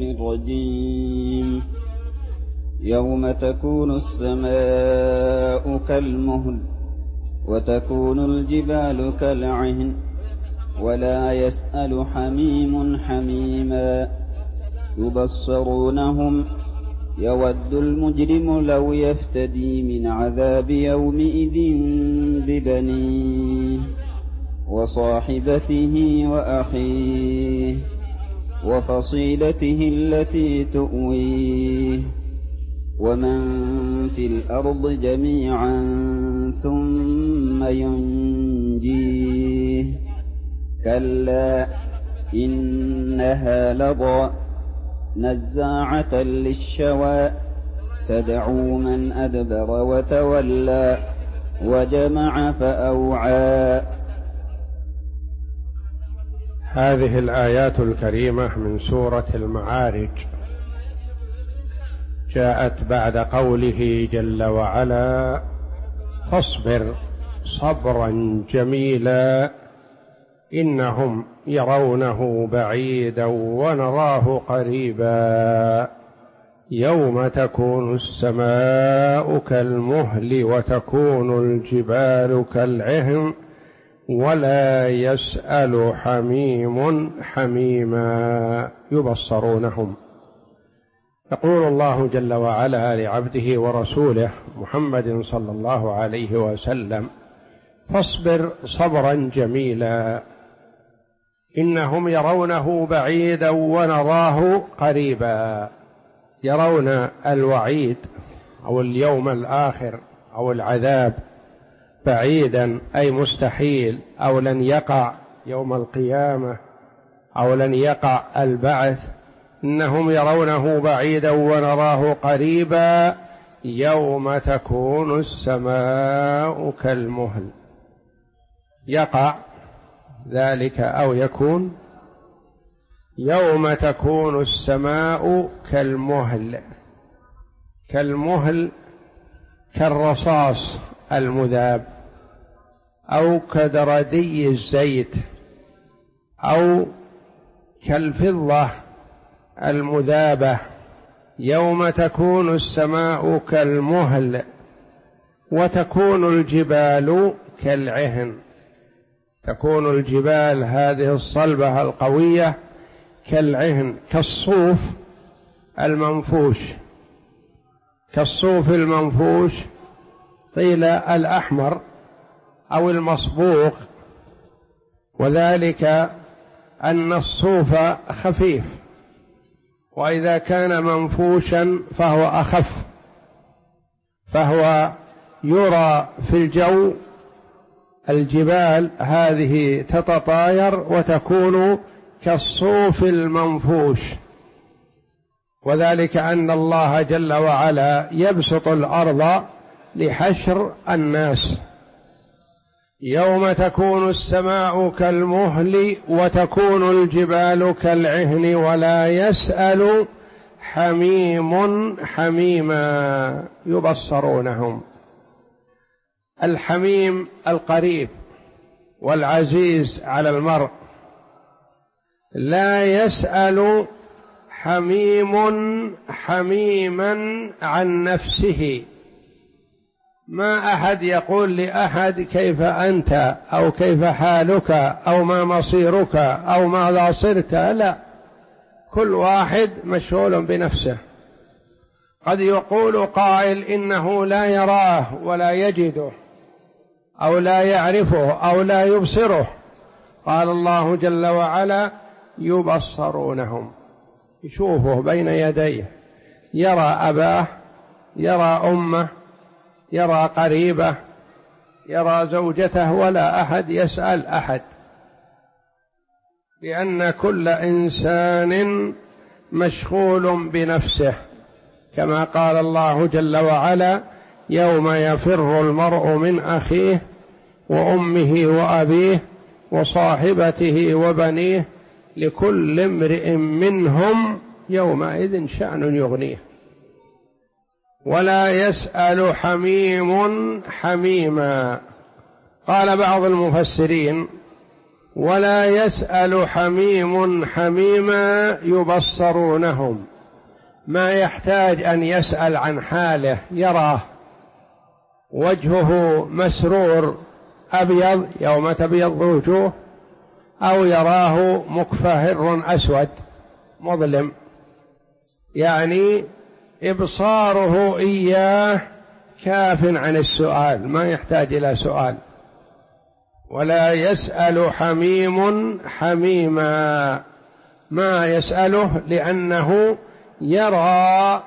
الرجيم يوم تكون السماء كالمهل وتكون الجبال كالعهن ولا يسأل حميم حميما يبصرونهم يود المجرم لو يفتدي من عذاب يومئذ ببنيه وصاحبته وأخيه وفصيلته التي تؤويه ومن في الأرض جميعا ثم ينجيه كلا إنها لظى نزاعة للشوى تدعو من أدبر وتولى وجمع فأوعى. هذه الآيات الكريمة من سورة المعارج جاءت بعد قوله جل وعلا فاصبر صبرا جميلا إنهم يرونه بعيدا ونراه قريبا يوم تكون السماء كالمهل وتكون الجبال كالعهن ولا يسأل حميم حميما يبصرونهم. يقول الله جل وعلا لعبده ورسوله محمد صلى الله عليه وسلم فاصبر صبرا جميلا إنهم يرونه بعيدا ونراه قريبا. يرون الوعيد أو اليوم الآخر أو العذاب بعيدا أي مستحيل أو لن يقع يوم القيامة أو لن يقع البعث. إنهم يرونه بعيدا ونراه قريبا يوم تكون السماء كالمهل. يقع ذلك أو يكون يوم تكون السماء كالمهل. كالمهل كالرصاص المذاب أو كدردي الزيت أو كالفضة المذابة. يوم تكون السماء كالمهل وتكون الجبال كالعهن. تكون الجبال هذه الصلبة القوية كالعهن كالصوف المنفوش. كالصوف المنفوش قيل الأحمر أو المصبوغ وذلك أن الصوف خفيف وإذا كان منفوشا فهو أخف فهو يرى في الجو. الجبال هذه تتطاير وتكون كالصوف المنفوش وذلك أن الله جل وعلا يبسط الأرض لحشر الناس. يوم تكون السماء كالمهل وتكون الجبال كالعهن ولا يسأل حميم حميما يبصرونهم. الحميم القريب والعزيز على المرء. لا يسأل حميم حميما عن نفسه. ما أحد يقول لأحد كيف أنت أو كيف حالك أو ما مصيرك أو ماذا صرت. لا، كل واحد مشغول بنفسه. قد يقول قائل إنه لا يراه ولا يجده أو لا يعرفه أو لا يبصره. قال الله جل وعلا يبصرونهم. يشوفه بين يديه، يرى أباه، يرى أمه، يرى قريبه، يرى زوجته، ولا أحد يسأل أحد، لأن كل إنسان مشغول بنفسه، كما قال الله جل وعلا يوم يفر المرء من أخيه وأمه وأبيه وصاحبته وبنيه لكل امرئ منهم يومئذ شأن يغنيه. ولا يسأل حميم حميما. قال بعض المفسرين ولا يسأل حميم حميما يبصرونهم، ما يحتاج أن يسأل عن حاله، يراه وجهه مسرور أبيض يوم تبيض وجوه، أو يراه مكفهر أسود مظلم، يعني إبصاره إياه كاف عن السؤال، ما يحتاج إلى سؤال. ولا يسأل حميم حميما، ما يسأله لأنه يرى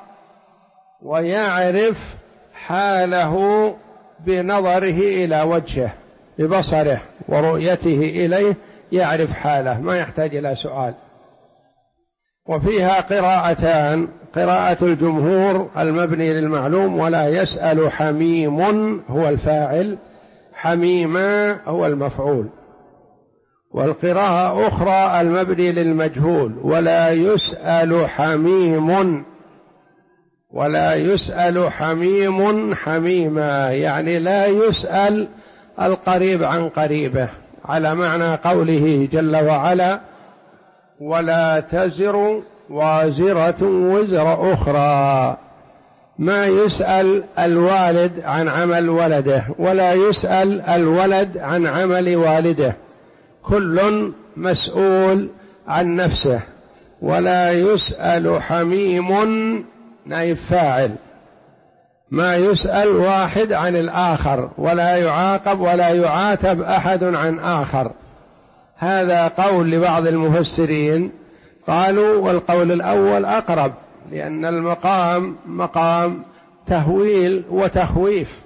ويعرف حاله بنظره إلى وجهه، ببصره ورؤيته إليه يعرف حاله، ما يحتاج إلى سؤال. وفيها قراءتان: قراءة الجمهور المبني للمعلوم ولا يسأل حميم هو الفاعل، حميما هو المفعول، والقراءة أخرى المبني للمجهول ولا يسأل حميم، ولا يسأل حميم حميما، يعني لا يسأل القريب عن قريبه، على معنى قوله جل وعلا: ولا تزر وازرة وزر أخرى. ما يسأل الوالد عن عمل ولده، ولا يسأل الولد عن عمل والده، كل مسؤول عن نفسه. ولا يسأل حميم نائب فاعل، ما يسأل واحد عن الآخر، ولا يعاقب ولا يعاتب أحد عن آخر. هذا قول لبعض المفسرين، قالوا والقول الأول أقرب، لأن المقام مقام تهويل وتخويف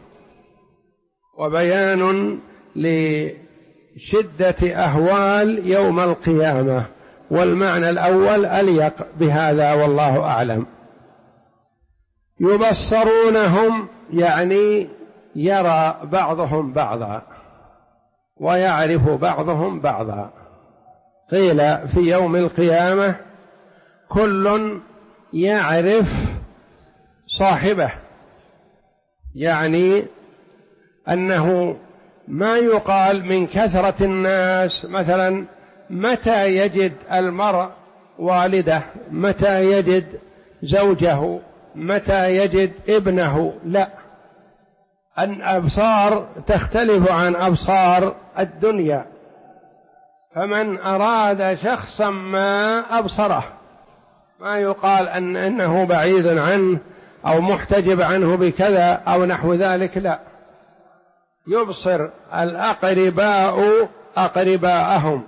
وبيان لشدة أهوال يوم القيامة، والمعنى الأول أليق بهذا والله أعلم. يبصرونهم يعني يرى بعضهم بعضا ويعرف بعضهم بعضا. قيل في يوم القيامة كل يعرف صاحبه، يعني أنه ما يقال من كثرة الناس مثلا متى يجد المرء والده، متى يجد زوجه، متى يجد ابنه، لا، الأبصار تختلف عن أبصار الدنيا، فمن أراد شخصا ما أبصره، ما يقال أنه بعيد عنه أو محتجب عنه بكذا أو نحو ذلك، لا، يبصر الأقرباء أقرباءهم،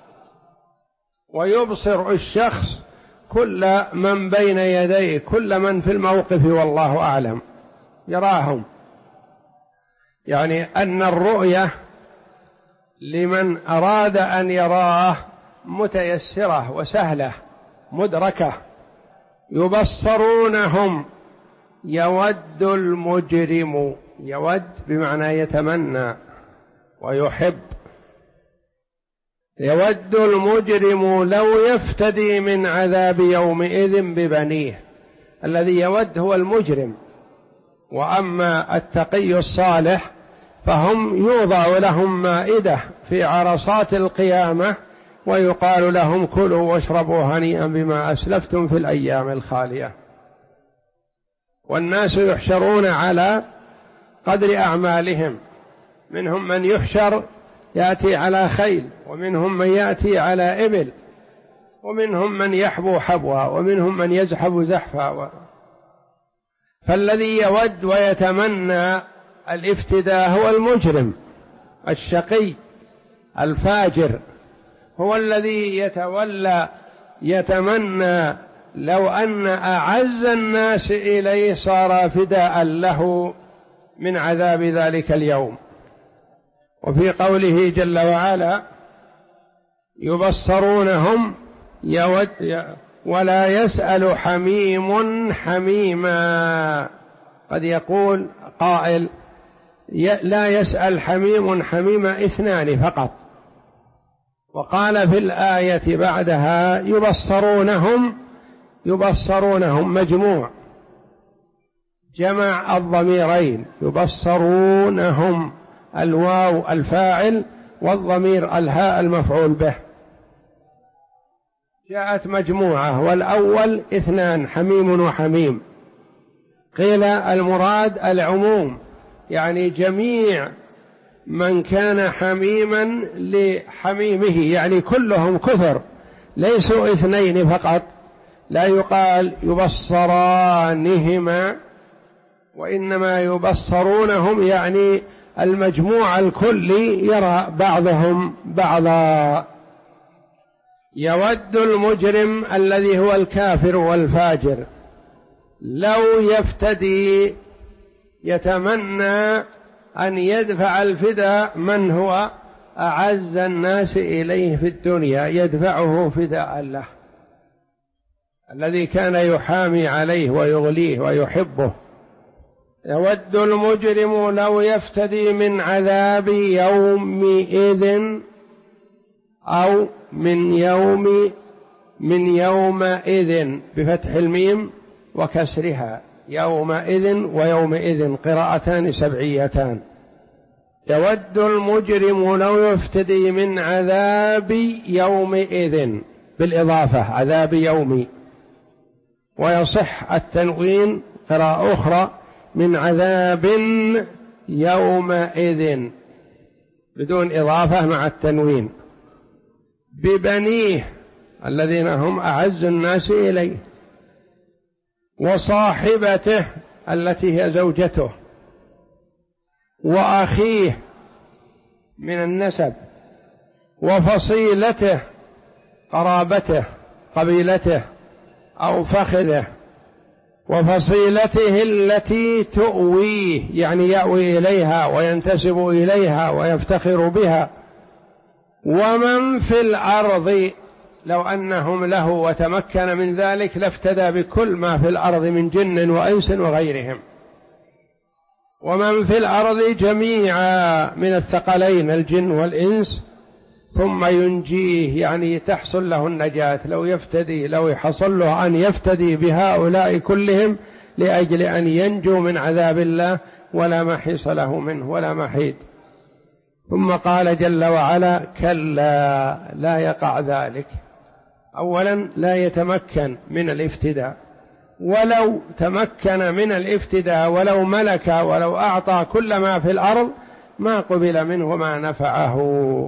ويبصر الشخص كل من بين يديه، كل من في الموقف والله أعلم يراهم. يعني أن الرؤية لمن أراد أن يراه متيسرة وسهلة مدركة. يبصرونهم يود المجرم، يود بمعنى يتمنى ويحب، يود المجرم لو يفتدي من عذاب يومئذ ببنيه. الذي يود هو المجرم، وأما التقي الصالح فهم يوضع لهم مائدة في عرصات القيامة ويقال لهم كلوا واشربوا هنيئا بما أسلفتم في الأيام الخالية. والناس يحشرون على قدر أعمالهم، منهم من يحشر يأتي على خيل، ومنهم من يأتي على إبل، ومنهم من يحبو حبوا، ومنهم من يزحف زحفا. فالذي يود ويتمنى الافتداء هو المجرم الشقي الفاجر، هو الذي يتولى يتمنى لو أن أعز الناس إليه صار فداء له من عذاب ذلك اليوم. وفي قوله جل وعلا يبصرونهم يود ولا يسأل حميم حميما. قد يقول قائل لا يسأل حميم حميما اثنان فقط، وقال في الآية بعدها يبصرونهم مجموع، جمع الضميرين، يبصرونهم الواو الفاعل والضمير الهاء المفعول به. جاءت مجموعة، والأول 2 حميم وحميم. قيل المراد العموم، يعني جميع من كان حميما لحميمه، يعني كلهم كثر، ليسوا 2 فقط. لا يقال يبصرانهما، وإنما يبصرونهم، يعني المجموع الكلي يرى بعضهم بعضا. يود المجرم الذي هو الكافر والفاجر لو يفتدي، يتمنى أن يدفع الفداء من هو أعز الناس إليه في الدنيا، يدفعه فداء له، الذي كان يحامي عليه ويغليه ويحبه. يود المجرم لو يفتدي من عذاب يومئذ، أو من يومئذ بفتح الميم وكسرها، يومئذ ويومئذ قراءتان سبعيتان. يود المجرم لو يفتدي من عذاب يومئذ بالإضافة، عذاب يومي، ويصح التنوين قراءة أخرى من عذاب يومئذ بدون إضافة مع التنوين، ببنيه الذين هم أعز الناس إليه، وصاحبته التي هي زوجته، وأخيه من النسب، وفصيلته قرابته قبيلته أو فخذه، وفصيلته التي تؤويه، يعني يأوي إليها وينتسب إليها ويفتخر بها، ومن في الأرض، لو أنهم له وتمكن من ذلك لافتدى بكل ما في الأرض من جن وإنس وغيرهم، ومن في الأرض جميعا من الثقلين الجن والإنس، ثم ينجيه، يعني تحصل له النجاة. لو يحصل له أن يفتدي بهؤلاء كلهم لأجل أن ينجو من عذاب الله، ولا محيص له منه ولا محيد. ثم قال جل وعلا: كلا لا يقع ذلك. أولا لا يتمكن من الافتداء، ولو تمكن من الافتداء ولو ملك ولو أعطى كل ما في الأرض ما قبل منه ما نفعه.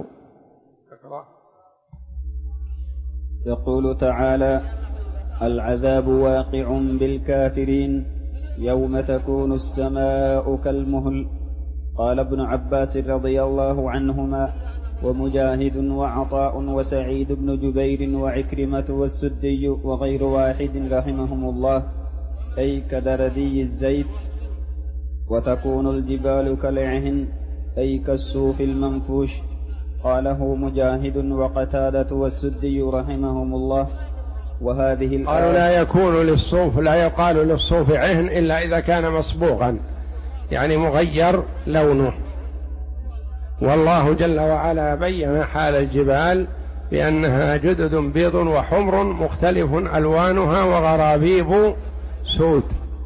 يقول تعالى: العذاب واقع بالكافرين يوم تكون السماء كالمهل. قال ابن عباس رضي الله عنهما ومجاهد وعطاء وسعيد بن جبير وعكرمة والسدي وغير واحد رحمهم الله، أي كدردي الزيت. وتكون الجبال كالعهن، أي كالصوف المنفوش. قاله مجاهد وقتادة والسدي رحمهم الله. وهذه قالوا لا يكون للصوف، لا يقال للصوف عهن إلا إذا كان مصبوغا، يعني مغير لونه. والله جل وعلا بين حال الجبال بأنها جدد بيض وحمر مختلف ألوانها وغرابيب سود.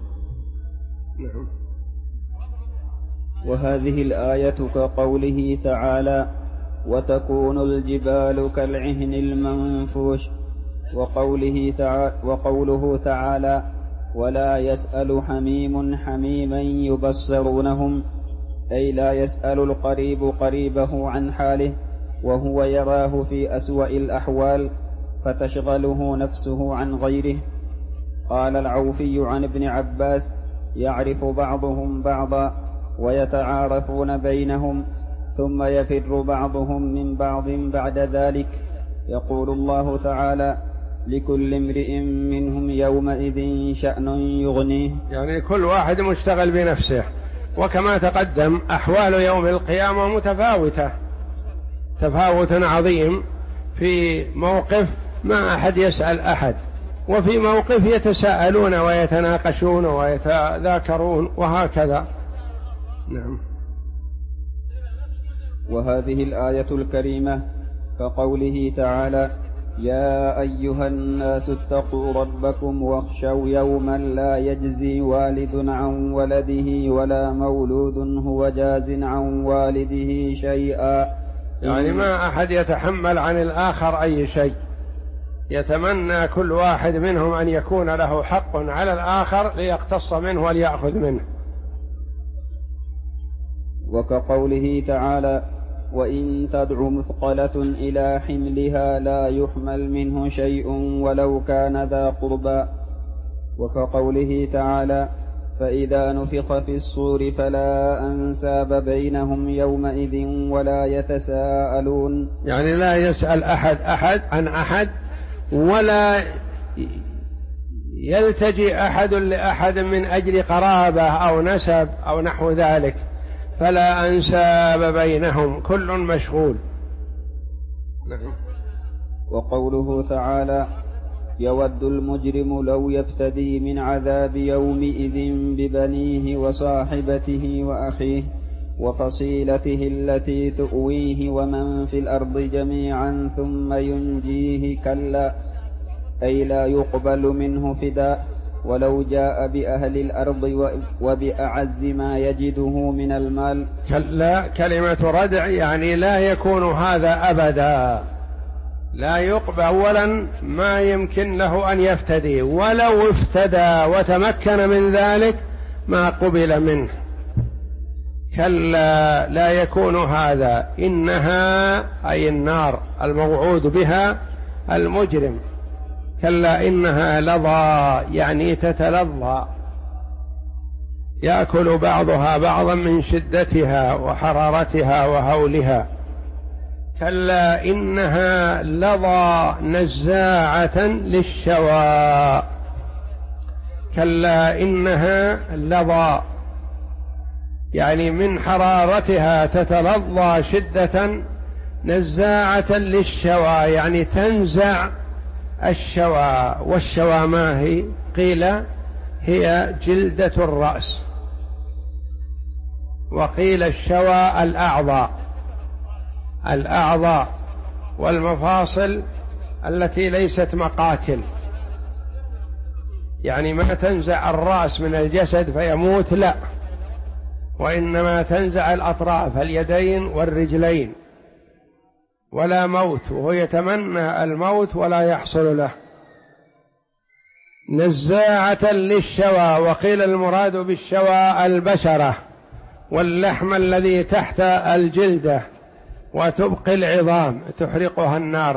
وهذه الآية كقوله تعالى: وتكون الجبال كالعهن المنفوش. وقوله تعالى: ولا يسأل حميم حميما يبصرونهم، أي لا يسأل القريب قريبه عن حاله وهو يراه في أسوأ الأحوال فتشغله نفسه عن غيره. قال العوفي عن ابن عباس: يعرف بعضهم بعضا ويتعارفون بينهم، ثم يفر بعضهم من بعض بعد ذلك. يقول الله تعالى: لكل امرئ منهم يومئذ شأن يغنيه، يعني كل واحد مشتغل بنفسه. وكما تقدم أحوال يوم القيامة متفاوتة تفاوت عظيم، في موقف ما أحد يسأل أحد، وفي موقف يتساءلون ويتناقشون ويتذاكرون وهكذا. نعم. وهذه الآية الكريمة كقوله تعالى: يا أيها الناس اتقوا ربكم واخشوا يوما لا يجزي والد عن ولده ولا مولود هو جاز عن والده شيئا يعني ما أحد يتحمل عن الآخر أي شيء، يتمنى كل واحد منهم أن يكون له حق على الآخر ليقتص منه وليأخذ منه. وكقوله تعالى: وإن تدع مثقلة إلى حملها لا يحمل منه شيء ولو كان ذا قربى. وكقوله تعالى: فإذا نفخ في الصور فلا أنساب بينهم يومئذ ولا يتساءلون. يعني لا يسأل أحد عن أحد، ولا يلتجي أحد لأحد من أجل قرابة أو نسب أو نحو ذلك، فلا أنساب بينهم، كل مشغول. وقوله تعالى: يود المجرم لو يفتدي من عذاب يومئذ ببنيه وصاحبته وأخيه وفصيلته التي تؤويه ومن في الأرض جميعا ثم ينجيه، كلا، أي لا يقبل منه فداء ولو جاء بأهل الأرض وبأعز ما يجده من المال. كلا كلمة ردع، يعني لا يكون هذا أبدا، لا يقبل. أولا ما يمكن له أن يفتدي، ولو افتدى وتمكن من ذلك ما قبل منه. كلا لا يكون هذا. إنها أي النار الموعود بها المجرم. كلا إنها لظى، يعني تتلظى، يأكل بعضها بعضا من شدتها وحرارتها وهولها. كلا إنها لظى نزاعة للشوى. كلا إنها لظى، يعني من حرارتها تتلظى شدة، نزاعة للشوى يعني تنزع الشوى. والشوى ما هي؟ قيل هي جلدة الرأس، وقيل الشوى الأعضاء والمفاصل التي ليست مقاتل، يعني ما تنزع الرأس من الجسد فيموت، لا، وإنما تنزع الأطراف، اليدين والرجلين، ولا موت، وهو يتمنى الموت ولا يحصل له. نزاعة للشوى، وقيل المراد بالشوى البشرة واللحم الذي تحت الجلدة، وتبقي العظام تحرقها النار.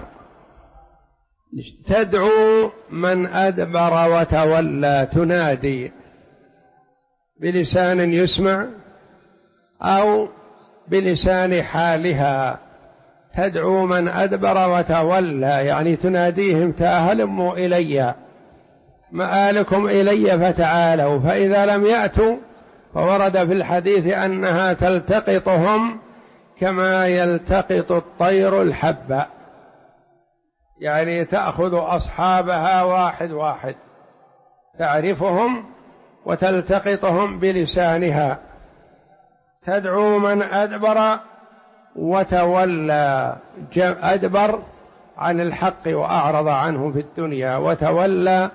تدعو من أدبر وتولى، تنادي بلسان يسمع أو بلسان حالها. تدعو من أدبر وتولى، يعني تناديهم: هلموا إلي، مآلكم إلي فتعالوا. فإذا لم يأتوا فورد في الحديث أنها تلتقطهم كما يلتقط الطير الحبة، يعني تأخذ أصحابها واحد واحد، تعرفهم وتلتقطهم بلسانها. تدعو من أدبر وتولى، أدبر عن الحق وأعرض عنه في الدنيا، وتولى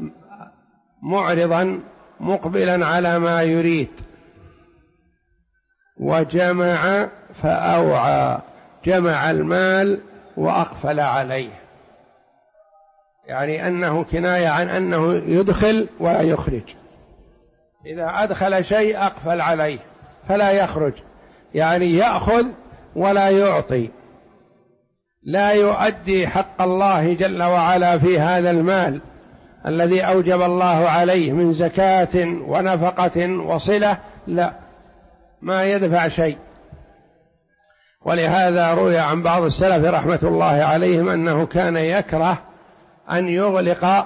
معرضا مقبلا على ما يريد. وجمع فأوعى، جمع المال وأقفل عليه، يعني أنه كناية عن أنه يدخل ولا يخرج. إذا أدخل شيء أقفل عليه فلا يخرج، يعني يأخذ ولا يعطي، لا يؤدي حق الله جل وعلا في هذا المال الذي أوجب الله عليه من زكاة ونفقة وصلة، لا، ما يدفع شيء. ولهذا روي عن بعض السلف رحمة الله عليهم أنه كان يكره أن يغلق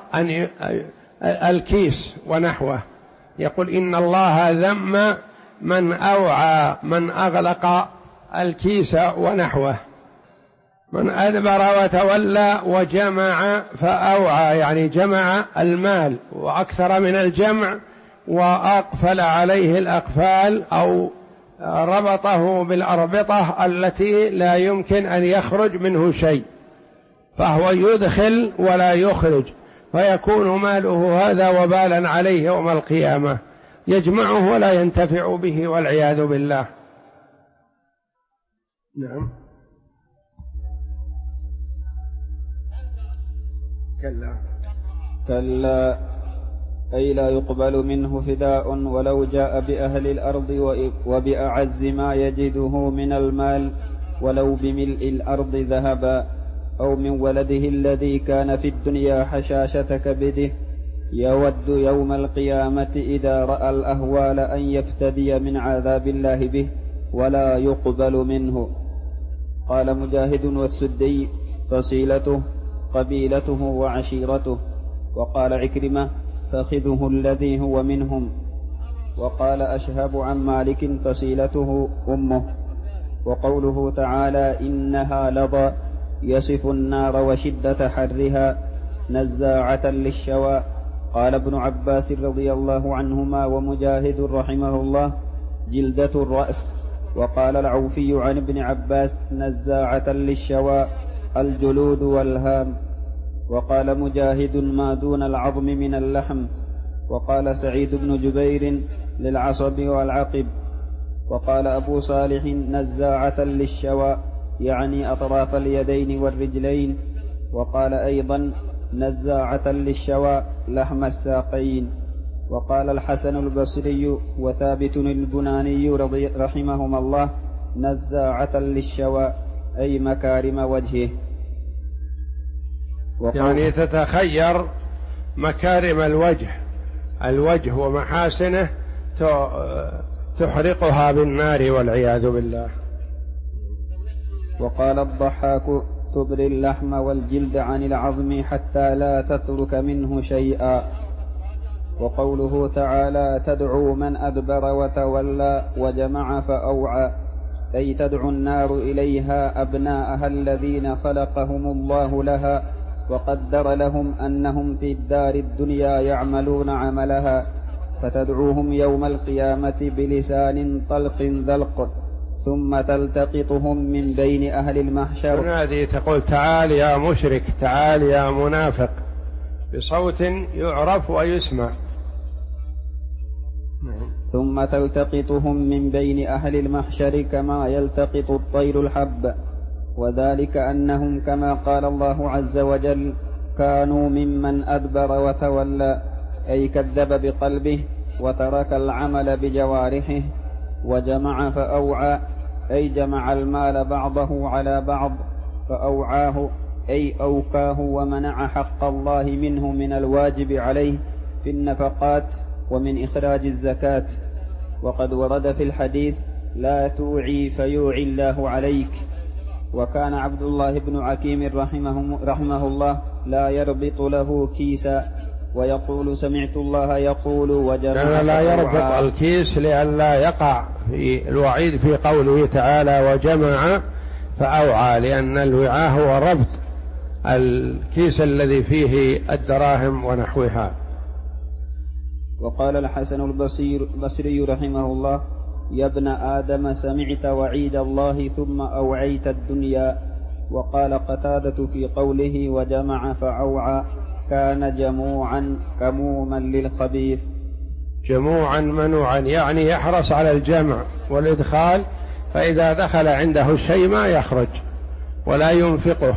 الكيس ونحوه، يقول: إن الله ذم من أوعى، من أغلق الكيس ونحوه. من أدبر وتولى وجمع فأوعى، يعني جمع المال وأكثر من الجمع، وأقفل عليه الأقفال أو ربطه بالأربطة التي لا يمكن أن يخرج منه شيء، فهو يدخل ولا يخرج، فيكون ماله هذا وبالا عليه يوم القيامة، يجمعه ولا ينتفع به والعياذ بالله. نعم. كلا أي لا يقبل منه فداء ولو جاء بأهل الأرض وبأعز ما يجده من المال ولو بملء الأرض ذهبا أو من ولده الذي كان في الدنيا حشاشة كبده يود يوم القيامة إذا رأى الأهوال أن يفتدي من عذاب الله به ولا يقبل منه. قال مجاهد والسدي فصيلته قبيلته وعشيرته. وقال عكرمة فخذه الذي هو منهم. وقال أشهب عن مالك فصيلته أمه. وقوله تعالى إنها لظى يصف النار وشدة حرها نزاعة للشوى. قال ابن عباس رضي الله عنهما ومجاهد رحمه الله جلدة الرأس. وقال العوفي عن ابن عباس نزاعة للشوى الجلود والهام. وقال مجاهد ما دون العظم من اللحم. وقال سعيد بن جبير للعصب والعقب. وقال أبو صالح نزاعة للشوى يعني أطراف اليدين والرجلين. وقال أيضا نزاعة للشوى لحم الساقين. وقال الحسن البصري وثابت البناني رحمهما الله نزاعة للشوى أي مكارم وجهه. يعني تتخير مكارم الوجه ومحاسنه تحرقها بالنار والعياذ بالله. وقال الضحاك تبري اللحم والجلد عن العظم حتى لا تترك منه شيئا. وقوله تعالى تدعو من أدبر وتولى وجمع فأوعى أي تدعو النار إليها أبناءها الذين خلقهم الله لها وقدر لهم أنهم في الدار الدنيا يعملون عملها فتدعوهم يوم القيامة بلسان طلق ذلق ثم تلتقطهم من بين أهل المحشر. هذه تقول تعال يا مشرك تعال يا منافق بصوت يعرف ويسمع. ثم تلتقطهم من بين أهل المحشر كما يلتقط الطير الحب. وذلك أنهم كما قال الله عز وجل كانوا ممن أدبر وتولى أي كذب بقلبه وترك العمل بجوارحه. وجمع فأوعى أي جمع المال بعضه على بعض فأوعاه أي أوكاه ومنع حق الله منه من الواجب عليه في النفقات ومن إخراج الزكاة. وقد ورد في الحديث لا توعي فيوعي الله عليك. وكان عبد الله بن عكيم رحمه الله لا يربط له كيسا ويقول سمعت الله يقول وجمع لا يربط الكيس لئلا يقع في الوعيد في قوله تعالى وجمع فأوعى لأن الوعاء هو ربط الكيس الذي فيه الدراهم ونحوها. وقال الحسن البصري رحمه الله يا ابن آدم سمعت وعيد الله ثم أوعيت الدنيا. وقال قتادة في قوله وجمع فأوعى كان جموعا كموما للخبيث. جموعا منوعا يعني يحرص على الجمع والإدخال فإذا دخل عنده الشيء ما يخرج ولا ينفقه.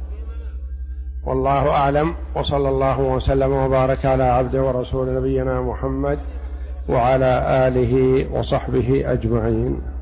والله أعلم وصلى الله وسلم وبارك على عبده ورسول نبينا محمد وعلى آله وصحبه أجمعين.